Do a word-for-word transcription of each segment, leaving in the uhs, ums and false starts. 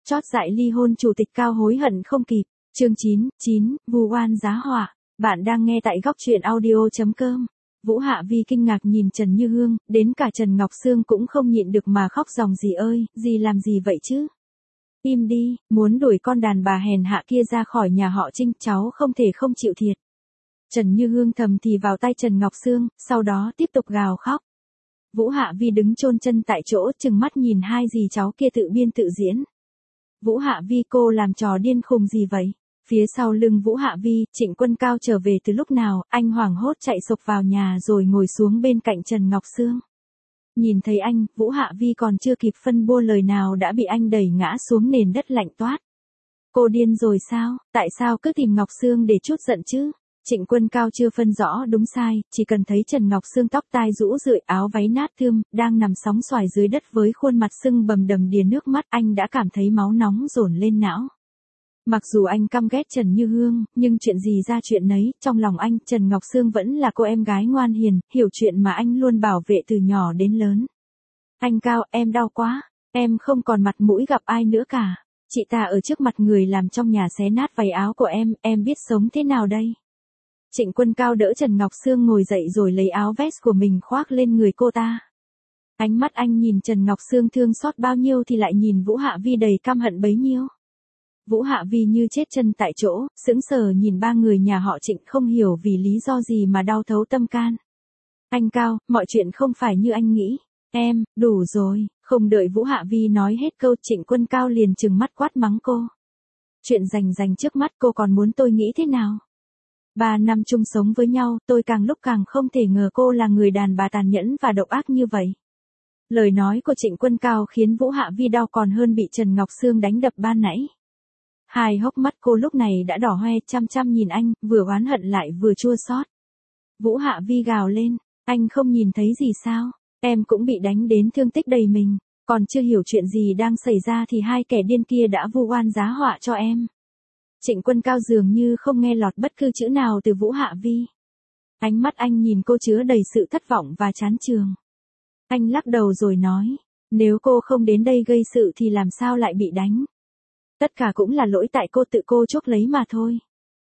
chót dại ly hôn chủ tịch Cao hối hận không kịp. Chương chín, chín, vu oan giá họa. Bạn đang nghe tại góc truyện audio chấm com. Vũ Hạ Vi kinh ngạc nhìn Trần Như Hương, đến cả Trần Ngọc Sương cũng không nhịn được mà khóc ròng. Dì ơi, dì làm gì vậy chứ? Im đi, muốn đuổi con đàn bà hèn hạ kia ra khỏi nhà họ Trinh, cháu không thể không chịu thiệt. Trần Như Hương thầm thì vào tay Trần Ngọc Sương, sau đó tiếp tục gào khóc. Vũ Hạ Vi đứng chôn chân tại chỗ, trừng mắt nhìn hai dì cháu kia tự biên tự diễn. Vũ Hạ Vi, cô làm trò điên khùng gì vậy? Phía sau lưng Vũ Hạ Vi, Trịnh Quân Cao trở về từ lúc nào, anh hoảng hốt chạy sộc vào nhà rồi ngồi xuống bên cạnh Trần Ngọc Sương. Nhìn thấy anh, Vũ Hạ Vi còn chưa kịp phân bua lời nào đã bị anh đẩy ngã xuống nền đất lạnh toát. Cô điên rồi sao? Tại sao cứ tìm Ngọc Sương để trút giận chứ? Trịnh Quân Cao chưa phân rõ đúng sai, chỉ cần thấy Trần Ngọc Sương tóc tai rũ rượi, áo váy nát thươm, đang nằm sóng xoài dưới đất với khuôn mặt sưng bầm đầm đìa nước mắt, anh đã cảm thấy máu nóng dồn lên não. Mặc dù anh căm ghét Trần Như Hương, nhưng chuyện gì ra chuyện nấy, trong lòng anh, Trần Ngọc Sương vẫn là cô em gái ngoan hiền, hiểu chuyện mà anh luôn bảo vệ từ nhỏ đến lớn. Anh Cao, em đau quá, em không còn mặt mũi gặp ai nữa cả. Chị ta ở trước mặt người làm trong nhà xé nát váy áo của em, em biết sống thế nào đây? Trịnh Quân Cao đỡ Trần Ngọc Sương ngồi dậy rồi lấy áo vest của mình khoác lên người cô ta. Ánh mắt anh nhìn Trần Ngọc Sương thương xót bao nhiêu thì lại nhìn Vũ Hạ Vi đầy căm hận bấy nhiêu. Vũ Hạ Vi như chết chân tại chỗ, sững sờ nhìn ba người nhà họ Trịnh không hiểu vì lý do gì mà đau thấu tâm can. Anh Cao, mọi chuyện không phải như anh nghĩ. Em, đủ rồi, không đợi Vũ Hạ Vi nói hết câu Trịnh Quân Cao liền trừng mắt quát mắng cô. Chuyện rành rành trước mắt cô còn muốn tôi nghĩ thế nào? Ba năm chung sống với nhau, tôi càng lúc càng không thể ngờ cô là người đàn bà tàn nhẫn và độc ác như vậy. Lời nói của Trịnh Quân Cao khiến Vũ Hạ Vi đau còn hơn bị Trần Ngọc Sương đánh đập ban nãy. Hai hốc mắt cô lúc này đã đỏ hoe, chăm chăm nhìn anh, vừa oán hận lại vừa chua xót. Vũ Hạ Vi gào lên, anh không nhìn thấy gì sao? Em cũng bị đánh đến thương tích đầy mình, còn chưa hiểu chuyện gì đang xảy ra thì hai kẻ điên kia đã vu oan giá họa cho em. Trịnh Quân Cao dường như không nghe lọt bất cứ chữ nào từ Vũ Hạ Vi. Ánh mắt anh nhìn cô chứa đầy sự thất vọng và chán chường. Anh lắc đầu rồi nói, nếu cô không đến đây gây sự thì làm sao lại bị đánh? Tất cả cũng là lỗi tại cô tự cô chuốc lấy mà thôi.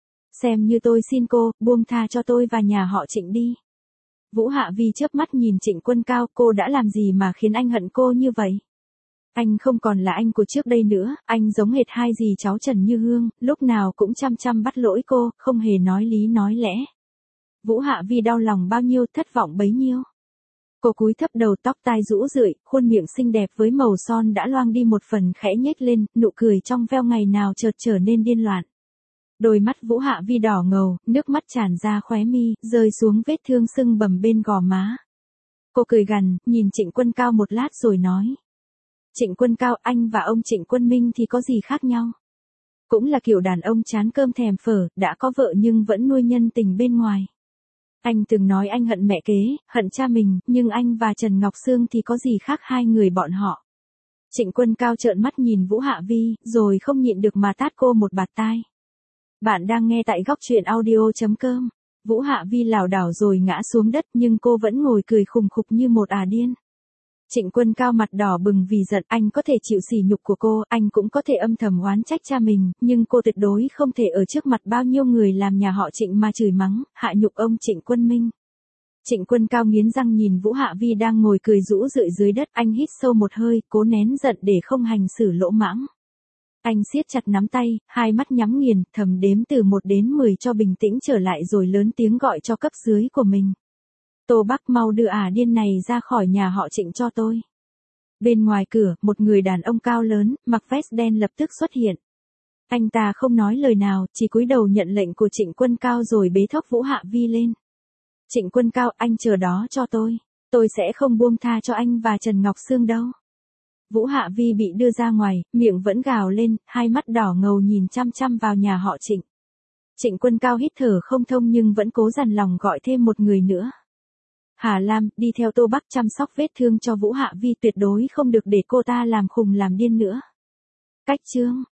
Xem như tôi xin cô, buông tha cho tôi và nhà họ Trịnh đi. Vũ Hạ Vi chớp mắt nhìn Trịnh Quân Cao, cô đã làm gì mà khiến anh hận cô như vậy? Anh không còn là anh của trước đây nữa, anh giống hệt hai dì cháu Trần Như Hương, lúc nào cũng chăm chăm bắt lỗi cô, không hề nói lý nói lẽ. Vũ Hạ Vi đau lòng bao nhiêu, thất vọng bấy nhiêu. Cô cúi thấp đầu, tóc tai rũ rượi, khuôn miệng xinh đẹp với màu son đã loang đi một phần, khẽ nhếch lên, nụ cười trong veo ngày nào chợt trở nên điên loạn. Đôi mắt Vũ Hạ Vi đỏ ngầu, nước mắt tràn ra khóe mi, rơi xuống vết thương sưng bầm bên gò má. Cô cười gằn, nhìn Trịnh Quân Cao một lát rồi nói. Trịnh Quân Cao, anh và ông Trịnh Quân Minh thì có gì khác nhau? Cũng là kiểu đàn ông chán cơm thèm phở, đã có vợ nhưng vẫn nuôi nhân tình bên ngoài. Anh từng nói anh hận mẹ kế, hận cha mình, nhưng anh và Trần Ngọc Sương thì có gì khác hai người bọn họ? Trịnh Quân Cao trợn mắt nhìn Vũ Hạ Vi, rồi không nhịn được mà tát cô một bạt tai. Bạn đang nghe tại góc truyện audio chấm com. Vũ Hạ Vi lảo đảo rồi ngã xuống đất nhưng cô vẫn ngồi cười khùng khục như một ả điên. Trịnh Quân Cao mặt đỏ bừng vì giận, anh có thể chịu sỉ nhục của cô, anh cũng có thể âm thầm oán trách cha mình, nhưng cô tuyệt đối không thể ở trước mặt bao nhiêu người làm nhà họ Trịnh mà chửi mắng, hạ nhục ông Trịnh Quân Minh. Trịnh Quân Cao nghiến răng nhìn Vũ Hạ Vi đang ngồi cười rũ rượi dưới đất, anh hít sâu một hơi, cố nén giận để không hành xử lỗ mãng. Anh siết chặt nắm tay, hai mắt nhắm nghiền, thầm đếm từ một đến mười cho bình tĩnh trở lại rồi lớn tiếng gọi cho cấp dưới của mình. Tô Bắc, mau đưa ả điên này ra khỏi nhà họ Trịnh cho tôi. Bên ngoài cửa, một người đàn ông cao lớn, mặc vest đen lập tức xuất hiện. Anh ta không nói lời nào, chỉ cúi đầu nhận lệnh của Trịnh Quân Cao rồi bế thốc Vũ Hạ Vi lên. Trịnh Quân Cao, anh chờ đó cho tôi. Tôi sẽ không buông tha cho anh và Trần Ngọc Sương đâu. Vũ Hạ Vi bị đưa ra ngoài, miệng vẫn gào lên, hai mắt đỏ ngầu nhìn chăm chăm vào nhà họ Trịnh. Trịnh Quân Cao hít thở không thông nhưng vẫn cố dằn lòng gọi thêm một người nữa. Hà Lam, đi theo Tô Bắc chăm sóc vết thương cho Vũ Hạ Vi, tuyệt đối không được để cô ta làm khùng làm điên nữa. Cách chương